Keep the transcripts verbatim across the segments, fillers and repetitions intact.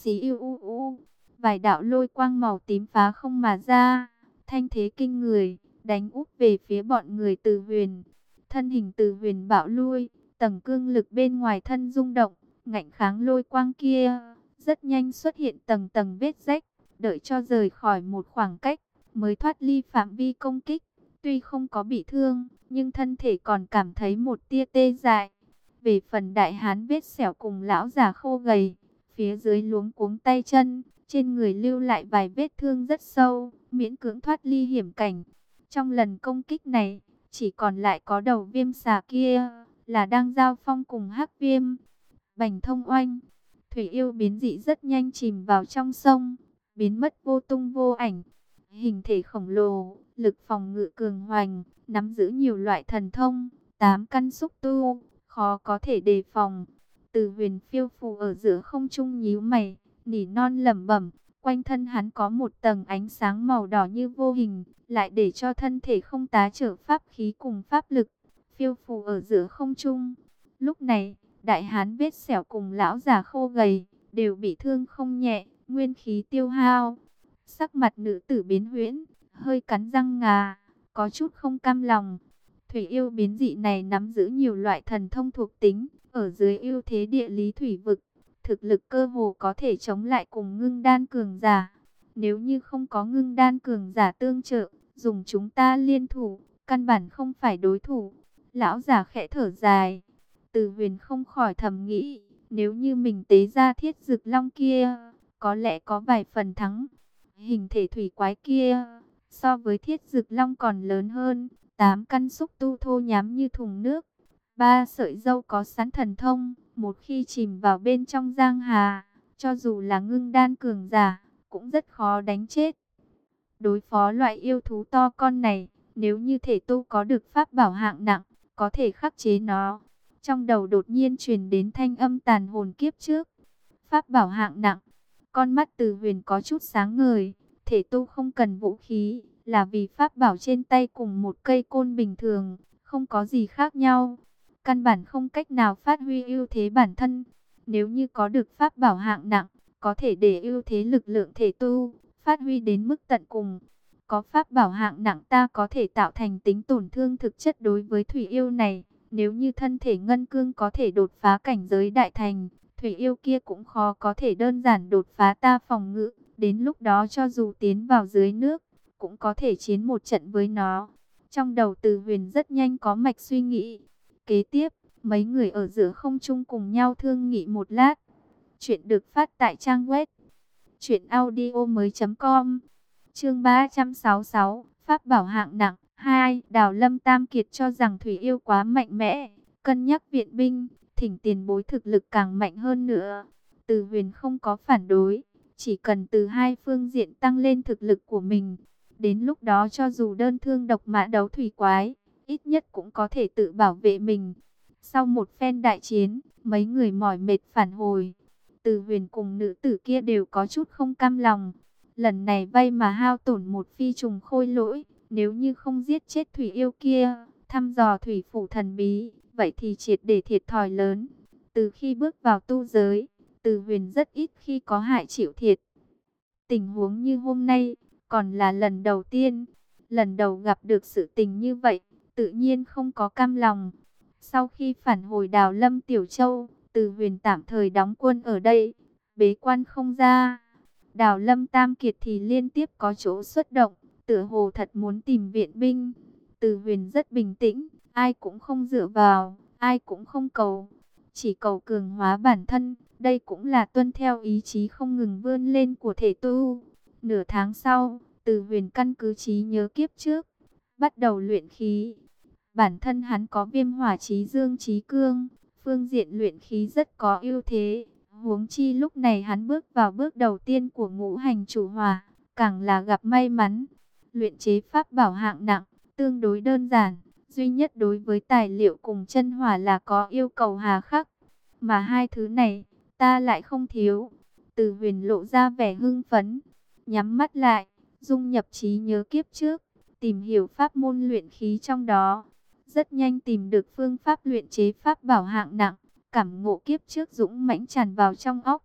xì u u u, vài đạo lôi quang màu tím phá không mà ra, thanh thế kinh người, đánh úp về phía bọn người Từ Huyền. Thân hình Từ Huyền bạo lui, tầng cương lực bên ngoài thân rung động, ngạnh kháng lôi quang kia, rất nhanh xuất hiện tầng tầng vết rách, đợi cho rời khỏi một khoảng cách, mới thoát ly phạm vi công kích. Tuy không có bị thương, nhưng thân thể còn cảm thấy một tia tê dại. Về phần đại hán vết sẹo cùng lão già khô gầy, phía dưới luống cuống tay chân, trên người lưu lại vài vết thương rất sâu, miễn cưỡng thoát ly hiểm cảnh. Trong lần công kích này, chỉ còn lại có đầu viêm xà kia, là đang giao phong cùng hắc viêm. Bành thông oanh, thủy yêu biến dị rất nhanh chìm vào trong sông, biến mất vô tung vô ảnh. Hình thể khổng lồ, lực phòng ngự cường hoành, nắm giữ nhiều loại thần thông, tám căn xúc tu, khó có thể đề phòng. Từ Huyền phiêu phù ở giữa không trung nhíu mày, nỉ non lẩm bẩm, quanh thân hắn có một tầng ánh sáng màu đỏ như vô hình, lại để cho thân thể không tá trở pháp khí cùng pháp lực, phiêu phù ở giữa không trung. Lúc này, đại hán vết sẹo cùng lão già khô gầy đều bị thương không nhẹ, nguyên khí tiêu hao. Sắc mặt nữ tử biến huyễn, hơi cắn răng ngà, có chút không cam lòng. Thủy yêu biến dị này nắm giữ nhiều loại thần thông thuộc tính, ở dưới ưu thế địa lý thủy vực, thực lực cơ hồ có thể chống lại cùng ngưng đan cường giả. Nếu như không có ngưng đan cường giả tương trợ, dùng chúng ta liên thủ, căn bản không phải đối thủ. Lão già khẽ thở dài. Từ Huyền không khỏi thầm nghĩ, nếu như mình tế ra thiết dực long kia, có lẽ có vài phần thắng. Hình thể thủy quái kia, so với thiết dực long còn lớn hơn, tám căn xúc tu thô nhám như thùng nước. Ba sợi dâu có sẵn thần thông, một khi chìm vào bên trong giang hà, cho dù là ngưng đan cường giả, cũng rất khó đánh chết. Đối phó loại yêu thú to con này, nếu như thể tu có được pháp bảo hạng nặng, có thể khắc chế nó. Trong đầu đột nhiên truyền đến thanh âm tàn hồn kiếp trước. Pháp bảo hạng nặng, con mắt Từ Huyền có chút sáng ngời, thể tu không cần vũ khí, là vì pháp bảo trên tay cùng một cây côn bình thường, không có gì khác nhau. Căn bản không cách nào phát huy ưu thế bản thân. Nếu như có được pháp bảo hạng nặng, có thể để ưu thế lực lượng thể tu phát huy đến mức tận cùng. Có pháp bảo hạng nặng ta có thể tạo thành tính tổn thương thực chất đối với thủy yêu này. Nếu như thân thể ngân cương có thể đột phá cảnh giới đại thành, thủy yêu kia cũng khó có thể đơn giản đột phá ta phòng ngự. Đến lúc đó cho dù tiến vào dưới nước, cũng có thể chiến một trận với nó. Trong đầu Từ Huyền rất nhanh có mạch suy nghĩ. Kế tiếp, mấy người ở giữa không trung cùng nhau thương nghị một lát. Chuyện được phát tại trang web truyện audio mới chấm com. Chương ba trăm sáu mươi sáu, pháp bảo hạng nặng. hai. Đào Lâm Tam Kiệt cho rằng thủy yêu quá mạnh mẽ, cân nhắc viện binh, thỉnh tiền bối thực lực càng mạnh hơn nữa. Từ Huyền không có phản đối, chỉ cần từ hai phương diện tăng lên thực lực của mình. Đến lúc đó cho dù đơn thương độc mã đấu thủy quái, ít nhất cũng có thể tự bảo vệ mình. Sau một phen đại chiến, mấy người mỏi mệt phản hồi. Từ Huyền cùng nữ tử kia đều có chút không cam lòng. Lần này vay mà hao tổn một phi trùng khôi lỗi, nếu như không giết chết thủy yêu kia, thăm dò thủy phủ thần bí, vậy thì triệt để thiệt thòi lớn. Từ khi bước vào tu giới, Từ Huyền rất ít khi có hại chịu thiệt. Tình huống như hôm nay, còn là lần đầu tiên. Lần đầu gặp được sự tình như vậy, tự nhiên không có cam lòng. Sau khi phản hồi Đào Lâm Tiểu Châu, Từ Huyền tạm thời đóng quân ở đây, bế quan không ra. Đào Lâm Tam Kiệt thì liên tiếp có chỗ xuất động, tựa hồ thật muốn tìm viện binh. Từ Huyền rất bình tĩnh, ai cũng không dựa vào, ai cũng không cầu, chỉ cầu cường hóa bản thân. Đây cũng là tuân theo ý chí không ngừng vươn lên của thể tu. Nửa tháng sau, Từ Huyền căn cứ trí nhớ kiếp trước, bắt đầu luyện khí. Bản thân hắn có viêm hỏa chí dương chí cương, phương diện luyện khí rất có ưu thế. Huống chi lúc này hắn bước vào bước đầu tiên của ngũ hành chủ hỏa, càng là gặp may mắn. Luyện chế pháp bảo hạng nặng, tương đối đơn giản, duy nhất đối với tài liệu cùng chân hỏa là có yêu cầu hà khắc. Mà hai thứ này, ta lại không thiếu. Từ Huyền lộ ra vẻ hưng phấn, nhắm mắt lại, dung nhập trí nhớ kiếp trước, tìm hiểu pháp môn luyện khí trong đó. Rất nhanh tìm được phương pháp luyện chế pháp bảo hạng nặng, cảm ngộ kiếp trước dũng mãnh tràn vào trong óc.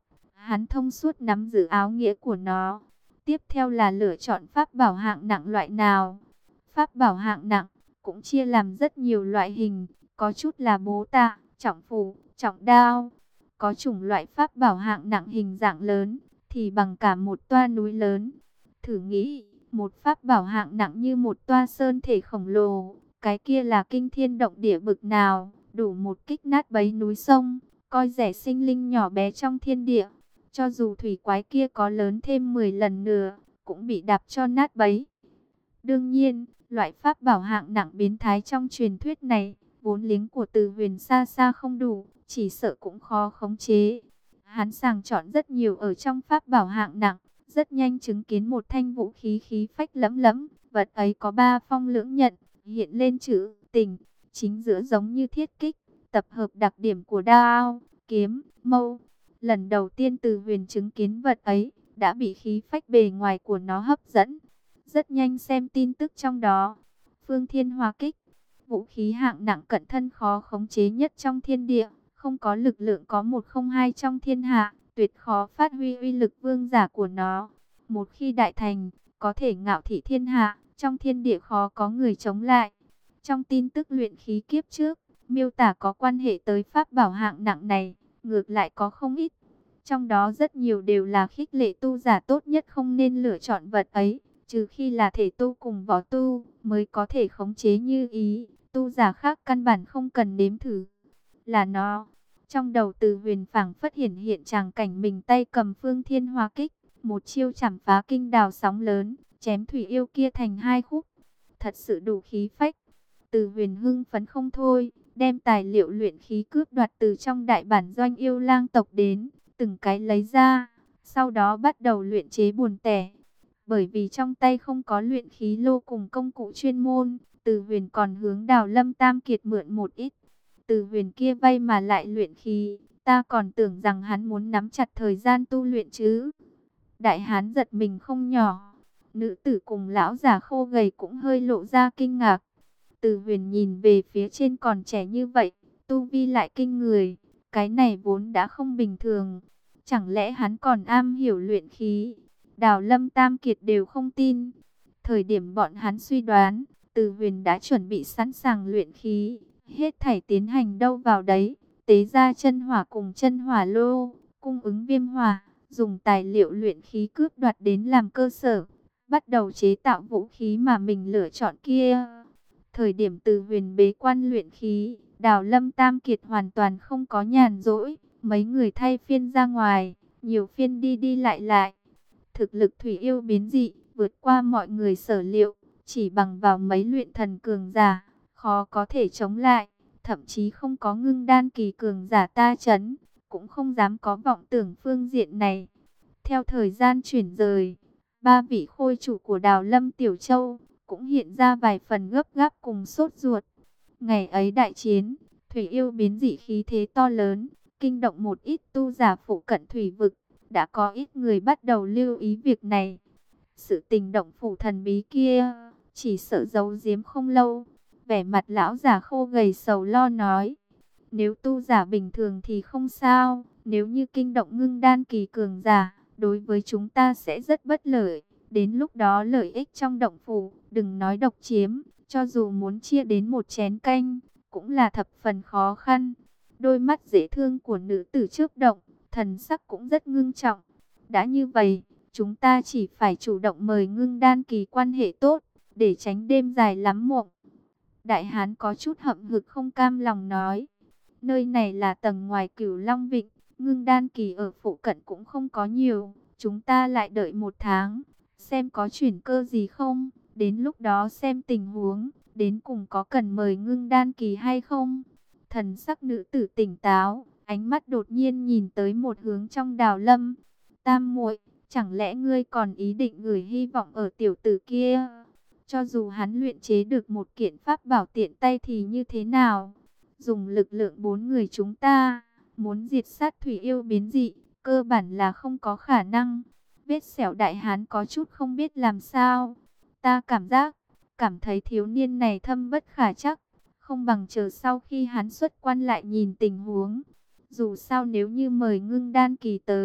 Hắn thông suốt nắm giữ áo nghĩa của nó. Tiếp theo là lựa chọn pháp bảo hạng nặng loại nào. Pháp bảo hạng nặng cũng chia làm rất nhiều loại hình, có chút là bố tạ, trọng phủ, trọng đao. Có chủng loại pháp bảo hạng nặng hình dạng lớn, thì bằng cả một toa núi lớn. Thử nghĩ, một pháp bảo hạng nặng như một toa sơn thể khổng lồ, cái kia là kinh thiên động địa bực nào, đủ một kích nát bấy núi sông, coi rẻ sinh linh nhỏ bé trong thiên địa. Cho dù thủy quái kia có lớn thêm mười lần nữa, cũng bị đạp cho nát bấy. Đương nhiên, loại pháp bảo hạng nặng biến thái trong truyền thuyết này, vốn liếng của Từ Huyền xa xa không đủ, chỉ sợ cũng khó khống chế. Hắn sàng chọn rất nhiều ở trong pháp bảo hạng nặng, rất nhanh chứng kiến một thanh vũ khí khí phách lẫm lẫm, vật ấy có ba phong lưỡng nhận, hiện lên chữ tình, chính giữa giống như thiết kích, tập hợp đặc điểm của đao, kiếm, mâu. Lần đầu tiên Từ Huyền chứng kiến vật ấy, đã bị khí phách bề ngoài của nó hấp dẫn. Rất nhanh xem tin tức trong đó. Phương Thiên Hỏa Kích, vũ khí hạng nặng cận thân khó khống chế nhất trong thiên địa, không có lực lượng có một không hai trong thiên hạ, tuyệt khó phát huy uy lực vương giả của nó. Một khi đại thành, có thể ngạo thị thiên hạ, trong thiên địa khó có người chống lại. Trong tin tức luyện khí kiếp trước, miêu tả có quan hệ tới pháp bảo hạng nặng này, ngược lại có không ít. Trong đó rất nhiều đều là khích lệ tu giả tốt nhất không nên lựa chọn vật ấy, trừ khi là thể tu cùng võ tu, mới có thể khống chế như ý, tu giả khác căn bản không cần nếm thử. Là nó. Trong đầu Từ Huyền phảng phất hiển hiện tràng cảnh mình tay cầm Phương Thiên Hỏa Kích, một chiêu chảm phá kinh đào sóng lớn, chém thủy yêu kia thành hai khúc. Thật sự đủ khí phách. Từ Huyền hưng phấn không thôi, đem tài liệu luyện khí cướp đoạt từ trong đại bản doanh yêu lang tộc đến, từng cái lấy ra, sau đó bắt đầu luyện chế buồn tẻ. Bởi vì trong tay không có luyện khí lô cùng công cụ chuyên môn, Từ Huyền còn hướng Đào Lâm Tam Kiệt mượn một ít. Từ Huyền kia vay mà lại luyện khí, ta còn tưởng rằng hắn muốn nắm chặt thời gian tu luyện chứ. Đại hán giật mình không nhỏ, nữ tử cùng lão già khô gầy cũng hơi lộ ra kinh ngạc. Từ Huyền nhìn về phía trên còn trẻ như vậy, tu vi lại kinh người, cái này vốn đã không bình thường. Chẳng lẽ hắn còn am hiểu luyện khí? Đào Lâm Tam Kiệt đều không tin. Thời điểm bọn hắn suy đoán, Từ Huyền đã chuẩn bị sẵn sàng luyện khí, hết thảy tiến hành đâu vào đấy, tế ra chân hỏa cùng chân hỏa lô, cung ứng viêm hỏa, dùng tài liệu luyện khí cướp đoạt đến làm cơ sở, bắt đầu chế tạo vũ khí mà mình lựa chọn kia. Thời điểm Từ Huyền bế quan luyện khí, Đào Lâm Tam Kiệt hoàn toàn không có nhàn rỗi, mấy người thay phiên ra ngoài, nhiều phiên đi đi lại lại. Thực lực thủy yêu biến dị, vượt qua mọi người sở liệu, chỉ bằng vào mấy luyện thần cường giả, khó có thể chống lại, thậm chí không có ngưng đan kỳ cường giả ta chấn, cũng không dám có vọng tưởng phương diện này. Theo thời gian chuyển rời, ba vị khôi chủ của Đào Lâm Tiểu Châu cũng hiện ra vài phần gấp gáp cùng sốt ruột. Ngày ấy đại chiến, thủy yêu biến dị khí thế to lớn, kinh động một ít tu giả phụ cận thủy vực, đã có ít người bắt đầu lưu ý việc này. Sự tình động phủ thần bí kia, chỉ sợ giấu giếm không lâu. Vẻ mặt lão già khô gầy sầu lo nói, nếu tu giả bình thường thì không sao, nếu như kinh động ngưng đan kỳ cường giả, đối với chúng ta sẽ rất bất lợi. Đến lúc đó lợi ích trong động phủ, đừng nói độc chiếm, cho dù muốn chia đến một chén canh, cũng là thập phần khó khăn. Đôi mắt dễ thương của nữ tử chớp động, thần sắc cũng rất ngưng trọng. Đã như vậy, chúng ta chỉ phải chủ động mời ngưng đan kỳ quan hệ tốt, để tránh đêm dài lắm mộng. Đại hán có chút hậm hực không cam lòng nói, nơi này là tầng ngoài Cửu Long Vịnh, ngưng đan kỳ ở phụ cận cũng không có nhiều, chúng ta lại đợi một tháng, xem có chuyển cơ gì không, đến lúc đó xem tình huống, đến cùng có cần mời ngưng đan kỳ hay không. Thần sắc nữ tử tỉnh táo, ánh mắt đột nhiên nhìn tới một hướng trong Đào Lâm. Tam muội, chẳng lẽ ngươi còn ý định gửi hy vọng ở tiểu tử kia? Cho dù hắn luyện chế được một kiện pháp bảo tiện tay thì như thế nào? Dùng lực lượng bốn người chúng ta, muốn diệt sát thủy yêu biến dị, cơ bản là không có khả năng. Vết sẹo đại hán có chút không biết làm sao. Ta cảm giác, cảm thấy thiếu niên này thâm bất khả chắc. Không bằng chờ sau khi hắn xuất quan lại nhìn tình huống. Dù sao nếu như mời ngưng đan kỳ tới,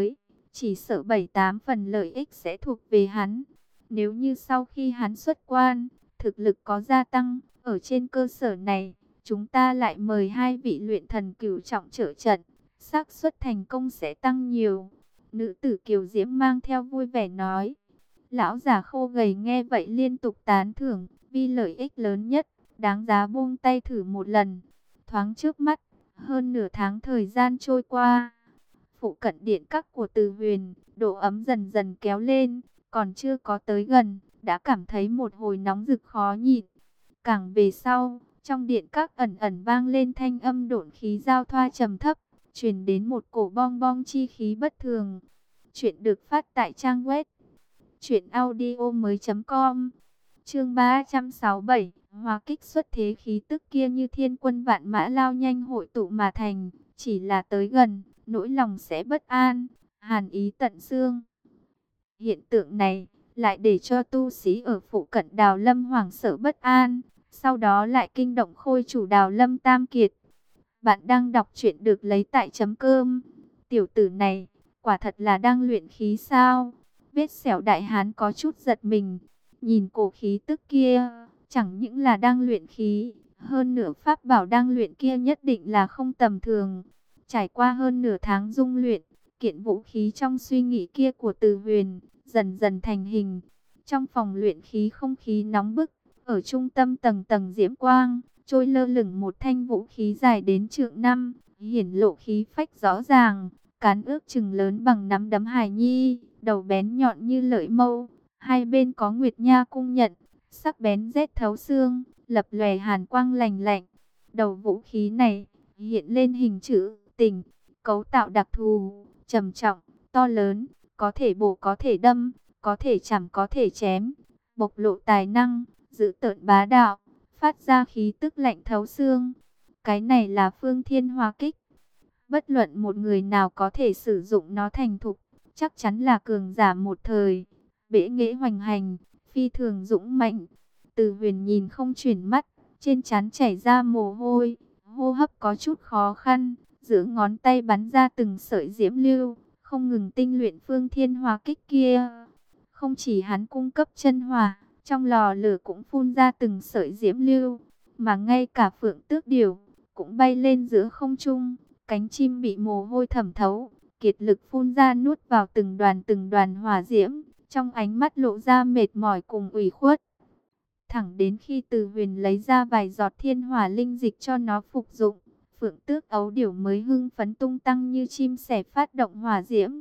chỉ sợ bảy tám phần lợi ích sẽ thuộc về hắn. Nếu như sau khi hắn xuất quan, thực lực có gia tăng, ở trên cơ sở này, chúng ta lại mời hai vị luyện thần cửu trọng trợ trận, xác suất thành công sẽ tăng nhiều. Nữ tử kiều diễm mang theo vui vẻ nói. Lão già khô gầy nghe vậy liên tục tán thưởng, vì lợi ích lớn nhất, đáng giá buông tay thử một lần. Thoáng trước mắt, hơn nửa tháng thời gian trôi qua. Phụ cận điện các của Từ Huyền, độ ấm dần dần kéo lên, còn chưa có tới gần, đã cảm thấy một hồi nóng rực khó nhịn. Càng về sau, trong điện các ẩn ẩn vang lên thanh âm độn khí giao thoa trầm thấp, truyền đến một cổ bong bong chi khí bất thường. Chuyện được phát tại trang web truyện audio mới.com. Chương ba trăm sáu mươi bảy, Hóa kích xuất thế, khí tức kia như thiên quân vạn mã lao nhanh hội tụ mà thành, chỉ là tới gần, nỗi lòng sẽ bất an, hàn ý tận xương. Hiện tượng này lại để cho tu sĩ ở phụ cận Đào Lâm hoảng sợ bất an, sau đó lại kinh động khôi chủ Đào Lâm Tam Kiệt. Bạn đang đọc truyện được lấy tại chấm cơm. Tiểu tử này, quả thật là đang luyện khí sao? Vết sẹo đại hán có chút giật mình, nhìn cổ khí tức kia, chẳng những là đang luyện khí, hơn nửa pháp bảo đang luyện kia nhất định là không tầm thường. Trải qua hơn nửa tháng dung luyện, kiện vũ khí trong suy nghĩ kia của Từ Huyền dần dần thành hình. Trong phòng luyện khí không khí nóng bức, ở trung tâm tầng tầng diễm quang, trôi lơ lửng một thanh vũ khí dài đến trượng năm, hiển lộ khí phách rõ ràng, cán ước chừng lớn bằng nắm đấm hài nhi, đầu bén nhọn như lợi mâu, hai bên có nguyệt nha cung nhận, sắc bén rét thấu xương, lập lòe hàn quang lành lạnh. Đầu vũ khí này hiện lên hình chữ tình, cấu tạo đặc thù, trầm trọng, to lớn, có thể bổ có thể đâm, có thể chảm có thể chém, bộc lộ tài năng, dữ tợn bá đạo, phát ra khí tức lạnh thấu xương. Cái này là Phương Thiên Hóa Kích. Bất luận một người nào có thể sử dụng nó thành thục, chắc chắn là cường giả một thời, bệ nghệ hoành hành, phi thường dũng mạnh. Từ Huyền nhìn không chuyển mắt, trên trán chảy ra mồ hôi, hô hấp có chút khó khăn, giữa ngón tay bắn ra từng sợi diễm lưu, không ngừng tinh luyện Phương Thiên Hóa Kích kia. Không chỉ hắn cung cấp chân hỏa, trong lò lửa cũng phun ra từng sợi diễm lưu, mà ngay cả Phượng Tước Điểu cũng bay lên giữa không trung, cánh chim bị mồ hôi thẩm thấu, kiệt lực phun ra nuốt vào từng đoàn từng đoàn hỏa diễm, trong ánh mắt lộ ra mệt mỏi cùng ủy khuất. Thẳng đến khi Từ Huyền lấy ra vài giọt thiên hỏa linh dịch cho nó phục dụng, Phượng Tước Ấu Điểu mới hưng phấn tung tăng như chim sẻ phát động hỏa diễm.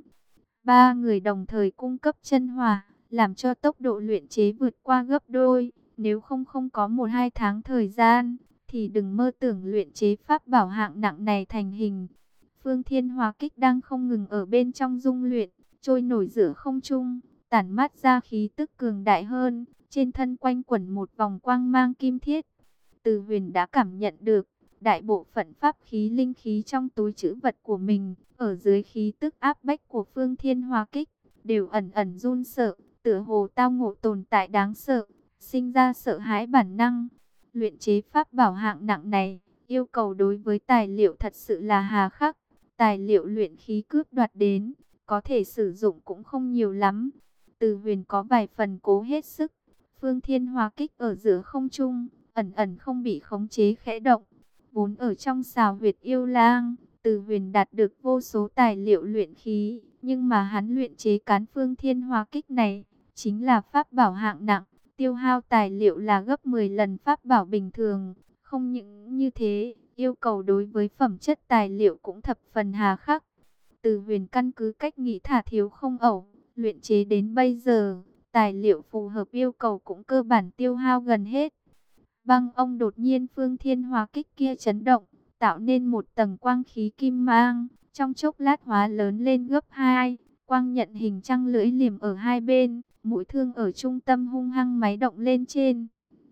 Ba người đồng thời cung cấp chân hỏa, làm cho tốc độ luyện chế vượt qua gấp đôi. Nếu không không có một hai tháng thời gian, thì đừng mơ tưởng luyện chế pháp bảo hạng nặng này thành hình. Phương Thiên Hóa Kích đang không ngừng ở bên trong dung luyện, trôi nổi giữa không trung, tản mát ra khí tức cường đại hơn, trên thân quanh quẩn một vòng quang mang kim thiết. Từ Huyền đã cảm nhận được, đại bộ phận pháp khí linh khí trong túi trữ vật của mình, ở dưới khí tức áp bách của Phương Thiên Hóa Kích, đều ẩn ẩn run sợ, tựa hồ tao ngộ tồn tại đáng sợ, sinh ra sợ hãi bản năng. Luyện chế pháp bảo hạng nặng này, yêu cầu đối với tài liệu thật sự là hà khắc. Tài liệu luyện khí cướp đoạt đến, có thể sử dụng cũng không nhiều lắm. Từ Huyền có vài phần cố hết sức. Phương Thiên Hóa Kích ở giữa không trung, ẩn ẩn không bị khống chế khẽ động. Vốn ở trong xào huyệt yêu lang, Từ Huyền đạt được vô số tài liệu luyện khí, nhưng mà hắn luyện chế cán Phương Thiên Hóa Kích này, chính là pháp bảo hạng nặng, tiêu hao tài liệu là gấp mười lần pháp bảo bình thường. Không những như thế, yêu cầu đối với phẩm chất tài liệu cũng thập phần hà khắc. Từ Huyền căn cứ cách nghĩ thả thiếu không ẩu, luyện chế đến bây giờ, tài liệu phù hợp yêu cầu cũng cơ bản tiêu hao gần hết. Băng ông đột nhiên Phương Thiên Hóa Kích kia chấn động, tạo nên một tầng quang khí kim mang, trong chốc lát hóa lớn lên gấp hai, quang nhận hình trăng lưỡi liềm ở hai bên, mũi thương ở trung tâm hung hăng máy động lên trên.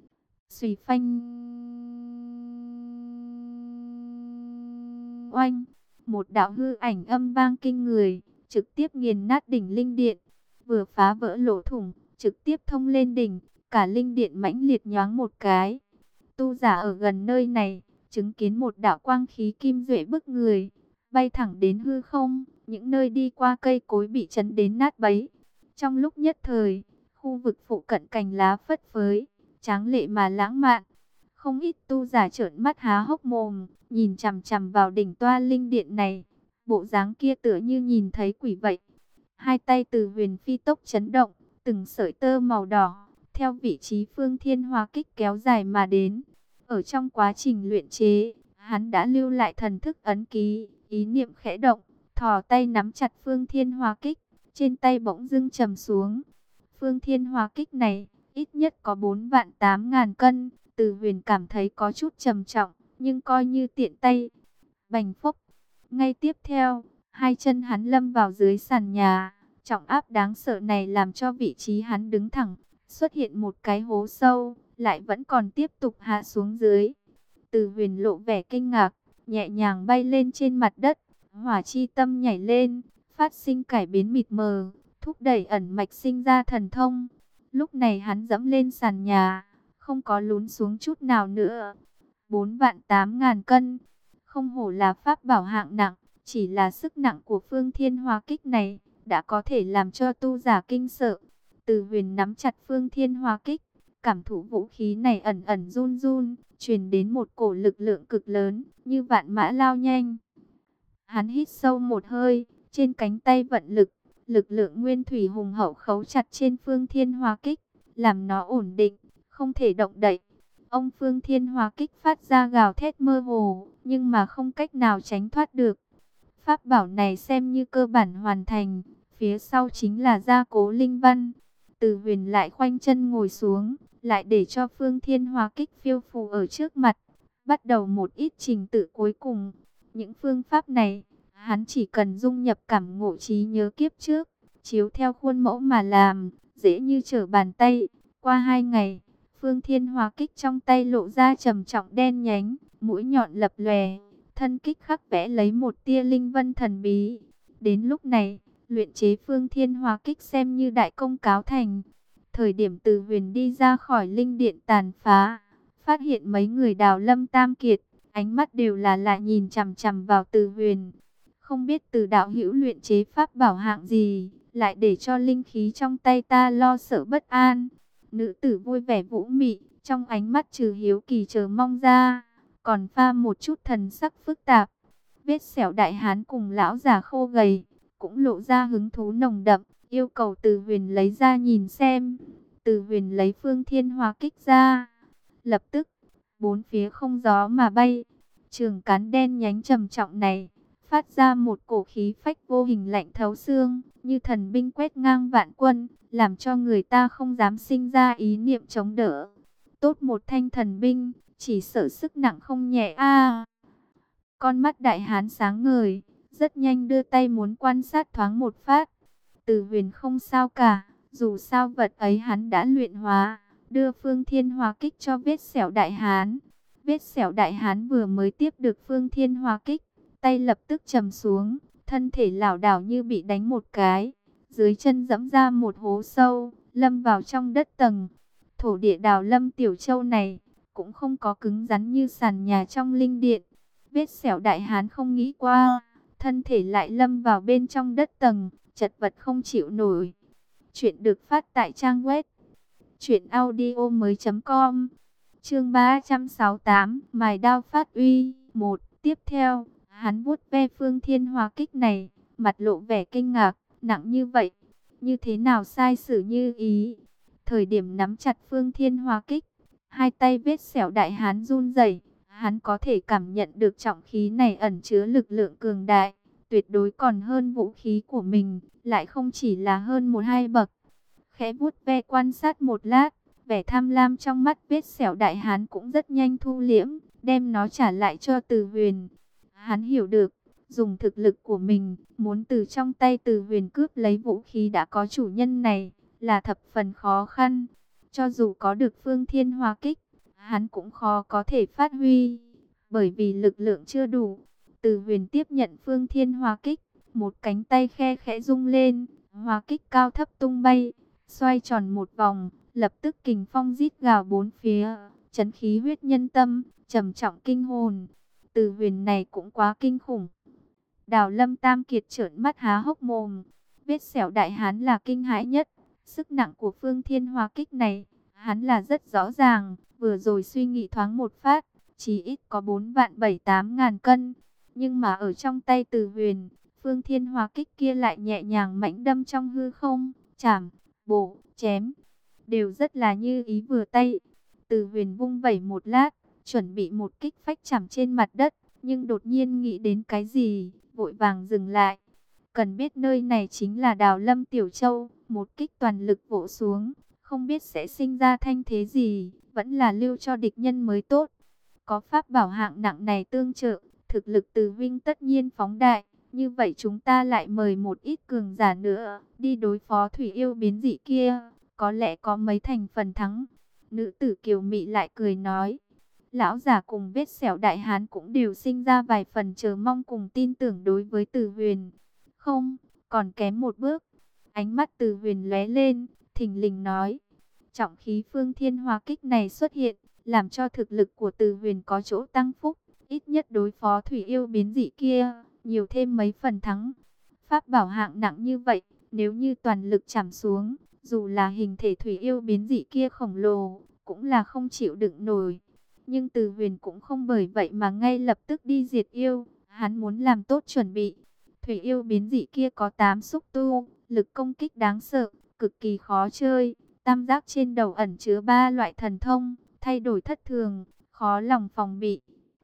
Xùy phanh oanh, một đạo hư ảnh âm vang kinh người, trực tiếp nghiền nát đỉnh linh điện, vừa phá vỡ lỗ thủng, trực tiếp thông lên đỉnh, cả linh điện mãnh liệt nhoáng một cái. Tu giả ở gần nơi này, chứng kiến một đạo quang khí kim duệ bức người, bay thẳng đến hư không, những nơi đi qua cây cối bị chấn đến nát bấy. Trong lúc nhất thời, khu vực phụ cận cành lá phất phới, tráng lệ mà lãng mạn. Không ít tu giả trợn mắt há hốc mồm, nhìn chằm chằm vào đỉnh toa linh điện này. Bộ dáng kia tựa như nhìn thấy quỷ vậy. Hai tay Từ Huyền phi tốc chấn động, từng sợi tơ màu đỏ, theo vị trí Phương Thiên Hoa Kích kéo dài mà đến. Ở trong quá trình luyện chế, hắn đã lưu lại thần thức ấn ký, ý niệm khẽ động, thò tay nắm chặt Phương Thiên Hoa Kích, trên tay bỗng dưng trầm xuống. Phương Thiên Hoa Kích này, ít nhất có bốn vạn tám ngàn cân, Từ Huyền cảm thấy có chút trầm trọng, nhưng coi như tiện tay. Bành phốc, ngay tiếp theo, hai chân hắn lâm vào dưới sàn nhà, trọng áp đáng sợ này làm cho vị trí hắn đứng thẳng, xuất hiện một cái hố sâu, lại vẫn còn tiếp tục hạ xuống dưới. Từ Huyền lộ vẻ kinh ngạc, nhẹ nhàng bay lên trên mặt đất, hỏa chi tâm nhảy lên, phát sinh cải biến mịt mờ, thúc đẩy ẩn mạch sinh ra thần thông. Lúc này hắn dẫm lên sàn nhà, không có lún xuống chút nào nữa. Bốn vạn tám ngàn cân, không hổ là pháp bảo hạng nặng, chỉ là sức nặng của Phương Thiên Hoa Kích này đã có thể làm cho tu giả kinh sợ. Từ Huyền nắm chặt Phương Thiên Hoa Kích, cảm thụ vũ khí này ẩn ẩn run run, truyền đến một cổ lực lượng cực lớn, như vạn mã lao nhanh. Hắn hít sâu một hơi, trên cánh tay vận lực, lực lượng nguyên thủy hùng hậu khấu chặt trên Phương Thiên Hoa Kích, làm nó ổn định, không thể động đậy. Ông Phương Thiên Hoa Kích phát ra gào thét mơ hồ, nhưng mà không cách nào tránh thoát được. Pháp bảo này xem như cơ bản hoàn thành, phía sau chính là gia cố linh văn. Từ Huyền lại khoanh chân ngồi xuống, lại để cho Phương Thiên Hoa Kích phiêu phù ở trước mặt, bắt đầu một ít trình tự cuối cùng. Những phương pháp này, hắn chỉ cần dung nhập cảm ngộ trí nhớ kiếp trước, chiếu theo khuôn mẫu mà làm, dễ như trở bàn tay. Qua hai ngày, Phương Thiên Hoa Kích trong tay lộ ra trầm trọng đen nhánh, mũi nhọn lập lòe, thân kích khắc vẽ lấy một tia linh vân thần bí. Đến lúc này, luyện chế Phương Thiên Hoa Kích xem như đại công cáo thành. Thời điểm Từ Huyền đi ra khỏi linh điện tàn phá, phát hiện mấy người Đào Lâm Tam Kiệt, ánh mắt đều là lại nhìn chằm chằm vào Từ Huyền. Không biết Từ đạo hữu luyện chế pháp bảo hạng gì, lại để cho linh khí trong tay ta lo sợ bất an. Nữ tử vui vẻ vũ mị, trong ánh mắt trừ hiếu kỳ chờ mong ra, còn pha một chút thần sắc phức tạp. Vết sẹo đại hán cùng lão già khô gầy, cũng lộ ra hứng thú nồng đậm, yêu cầu Từ Huyền lấy ra nhìn xem. Từ Huyền lấy Phương Thiên Hoa Kích ra, lập tức, bốn phía không gió mà bay. Trường cán đen nhánh trầm trọng này, phát ra một cổ khí phách vô hình lạnh thấu xương, như thần binh quét ngang vạn quân, làm cho người ta không dám sinh ra ý niệm chống đỡ. Tốt một thanh thần binh, chỉ sợ sức nặng không nhẹ a. Con mắt đại hán sáng ngời, rất nhanh đưa tay muốn quan sát thoáng một phát. Từ Huyền không sao cả, dù sao vật ấy hắn đã luyện hóa, đưa Phương Thiên Hoa Kích cho vết sẹo đại hán. Vết sẹo đại hán vừa mới tiếp được Phương Thiên Hoa Kích, tay lập tức trầm xuống, thân thể lảo đảo như bị đánh một cái, dưới chân giẫm ra một hố sâu, lâm vào trong đất tầng. Thổ địa Đào Lâm Tiểu Châu này cũng không có cứng rắn như sàn nhà trong linh điện. Vết sẹo đại hán không nghĩ qua, thân thể lại lâm vào bên trong đất tầng, chật vật không chịu nổi. Chuyện được phát tại trang web truyện audio mới chấm com. Chương ba trăm sáu mươi tám, mài đao phát uy. Một, tiếp theo, hắn vuốt ve Phương Thiên Hoa Kích này, mặt lộ vẻ kinh ngạc, nặng như vậy, như thế nào sai sử như ý. Thời điểm nắm chặt Phương Thiên Hoa Kích, hai tay vết sẹo đại hán run rẩy, hắn có thể cảm nhận được trọng khí này ẩn chứa lực lượng cường đại, tuyệt đối còn hơn vũ khí của mình, lại không chỉ là hơn một hai bậc. Khẽ vuốt ve quan sát một lát, vẻ tham lam trong mắt vết sẹo đại hán cũng rất nhanh thu liễm, đem nó trả lại cho Từ Huyền. Hắn hiểu được, dùng thực lực của mình, muốn từ trong tay Từ Huyền cướp lấy vũ khí đã có chủ nhân này, là thập phần khó khăn. Cho dù có được Phương Thiên Hoa Kích, hắn cũng khó có thể phát huy, bởi vì lực lượng chưa đủ. Từ Huyền tiếp nhận Phương Thiên Hoa Kích, một cánh tay khe khẽ rung lên, hoa kích cao thấp tung bay, xoay tròn một vòng, lập tức kình phong rít gào bốn phía, chấn khí huyết nhân tâm, trầm trọng kinh hồn. Từ Huyền này cũng quá kinh khủng. Đào Lâm Tam Kiệt trợn mắt há hốc mồm. Vết sẹo đại hán là kinh hãi nhất. Sức nặng của Phương Thiên Hoa kích này, hắn là rất rõ ràng. Vừa rồi suy nghĩ thoáng một phát, chỉ ít có bốn vạn bảy tám ngàn cân. Nhưng mà ở trong tay Từ Huyền, Phương Thiên Hoa kích kia lại nhẹ nhàng mãnh đâm trong hư không, chảm, bổ, chém, đều rất là như ý vừa tay. Từ Huyền vung vẩy một lát, chuẩn bị một kích phách chảm trên mặt đất, nhưng đột nhiên nghĩ đến cái gì, vội vàng dừng lại. Cần biết nơi này chính là Đào Lâm Tiểu Châu, một kích toàn lực vỗ xuống, không biết sẽ sinh ra thanh thế gì, vẫn là lưu cho địch nhân mới tốt. Có pháp bảo hạng nặng này tương trợ, thực lực Từ Vinh tất nhiên phóng đại. Như vậy chúng ta lại mời một ít cường giả nữa, đi đối phó thủy yêu biến dị kia, có lẽ có mấy thành phần thắng. Nữ tử kiều mị lại cười nói. Lão giả cùng vết sẹo đại hán cũng đều sinh ra vài phần chờ mong cùng tin tưởng đối với Từ Huyền. Không, còn kém một bước. Ánh mắt Từ Huyền lóe lên, thình lình nói. Trọng khí Phương Thiên Hoa kích này xuất hiện, làm cho thực lực của Từ Huyền có chỗ tăng phúc, ít nhất đối phó thủy yêu biến dị kia, nhiều thêm mấy phần thắng. Pháp bảo hạng nặng như vậy, nếu như toàn lực chạm xuống, dù là hình thể thủy yêu biến dị kia khổng lồ, cũng là không chịu đựng nổi. Nhưng Từ Huyền cũng không bởi vậy mà ngay lập tức đi diệt yêu, hắn muốn làm tốt chuẩn bị. Thủy yêu biến dị kia có tám xúc tu, lực công kích đáng sợ, cực kỳ khó chơi. Tam giác trên đầu ẩn chứa ba loại thần thông, thay đổi thất thường, khó lòng phòng bị.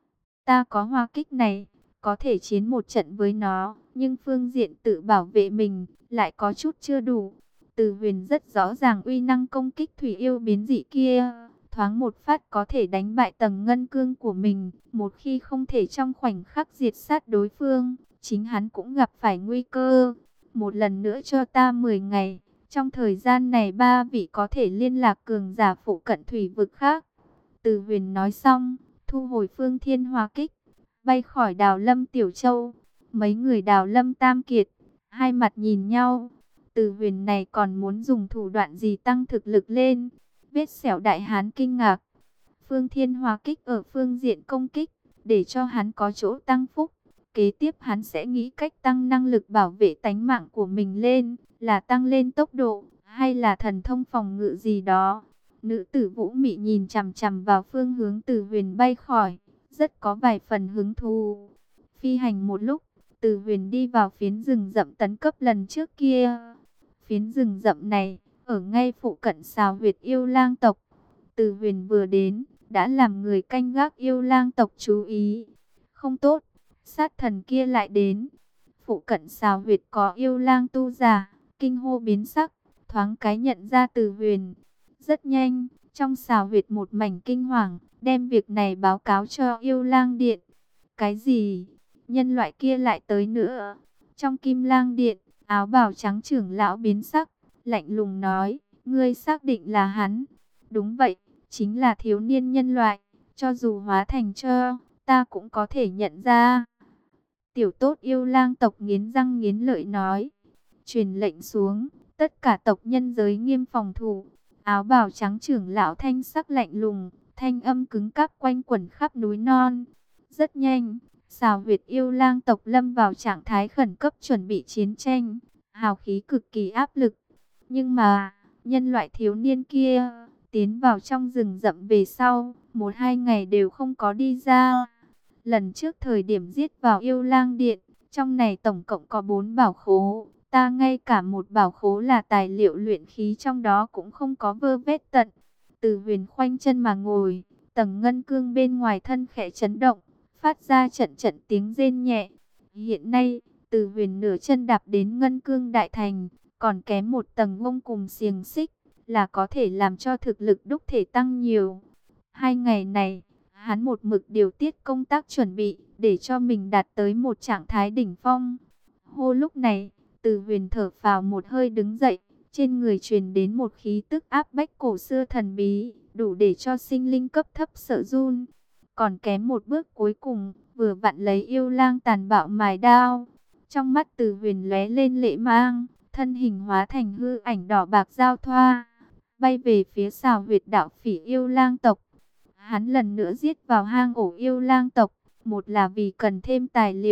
Ta có hoa kích này, có thể chiến một trận với nó, nhưng phương diện tự bảo vệ mình lại có chút chưa đủ. Từ Huyền rất rõ ràng uy năng công kích thủy yêu biến dị kia, thoáng một phát có thể đánh bại tầng ngân cương của mình. Một khi không thể trong khoảnh khắc diệt sát đối phương, chính hắn cũng gặp phải nguy cơ. Một lần nữa cho ta mười ngày, trong thời gian này ba vị có thể liên lạc cường giả phụ cận thủy vực khác. Từ Huyền nói xong, thu hồi Phương Thiên Hoa kích, bay khỏi Đào Lâm Tiểu Châu. Mấy người Đào Lâm Tam Kiệt, hai mặt nhìn nhau. Từ Huyền này còn muốn dùng thủ đoạn gì tăng thực lực lên? Vết sẹo đại hán kinh ngạc. Phương Thiên Hoa kích ở phương diện công kích, để cho hắn có chỗ tăng phúc. Kế tiếp hắn sẽ nghĩ cách tăng năng lực bảo vệ tánh mạng của mình lên, là tăng lên tốc độ, hay là thần thông phòng ngự gì đó. Nữ tử Vũ Mị nhìn chằm chằm vào phương hướng Từ Huyền bay khỏi, rất có vài phần hứng thú. Phi hành một lúc, Từ Huyền đi vào phiến rừng rậm tấn cấp lần trước kia. Phiến rừng rậm này, ở ngay phụ cận Sào huyệt yêu lang tộc. Từ Huyền vừa đến, đã làm người canh gác yêu lang tộc chú ý. Không tốt, sát thần kia lại đến. Phụ cận Sào huyệt có yêu lang tu giả, kinh hô biến sắc, thoáng cái nhận ra Từ Huyền. Rất nhanh, trong Sào huyệt một mảnh kinh hoàng, đem việc này báo cáo cho yêu lang điện. Cái gì? Nhân loại kia lại tới nữa. Trong Kim Lang điện, áo bào trắng trưởng lão biến sắc, lạnh lùng nói, ngươi xác định là hắn? Đúng vậy, chính là thiếu niên nhân loại, cho dù hóa thành cho, ta cũng có thể nhận ra. Tiểu tốt yêu lang tộc nghiến răng nghiến lợi nói, truyền lệnh xuống, tất cả tộc nhân giới nghiêm phòng thủ. Áo bào trắng trưởng lão thanh sắc lạnh lùng, thanh âm cứng cáp quanh quẩn khắp núi non. Rất nhanh, Sào huyệt yêu lang tộc lâm vào trạng thái khẩn cấp chuẩn bị chiến tranh, hào khí cực kỳ áp lực. Nhưng mà, nhân loại thiếu niên kia, tiến vào trong rừng rậm về sau, một hai ngày đều không có đi ra. Lần trước thời điểm giết vào yêu lang điện, trong này tổng cộng có bốn bảo khố. Ta ngay cả một bảo khố là tài liệu luyện khí trong đó cũng không có vơ vét tận. Từ Huyền khoanh chân mà ngồi, tầng ngân cương bên ngoài thân khẽ chấn động, phát ra trận trận tiếng rên nhẹ. Hiện nay, Từ Huyền nửa chân đạp đến ngân cương đại thành, còn kém một tầng ngông cùng xiềng xích, là có thể làm cho thực lực đúc thể tăng nhiều. Hai ngày này, hắn một mực điều tiết công tác chuẩn bị, để cho mình đạt tới một trạng thái đỉnh phong. Hô lúc này, Từ Huyền thở phào một hơi đứng dậy, trên người truyền đến một khí tức áp bách cổ xưa thần bí, đủ để cho sinh linh cấp thấp sợ run. Còn kém một bước cuối cùng, vừa vặn lấy yêu lang tàn bạo mài đao. Trong mắt Từ Huyền lóe lên lệ mang, thân hình hóa thành hư ảnh đỏ bạc giao thoa, bay về phía Sào huyệt đạo phỉ yêu lang tộc. Hắn lần nữa giết vào hang ổ yêu lang tộc, một là vì cần thêm tài liệu,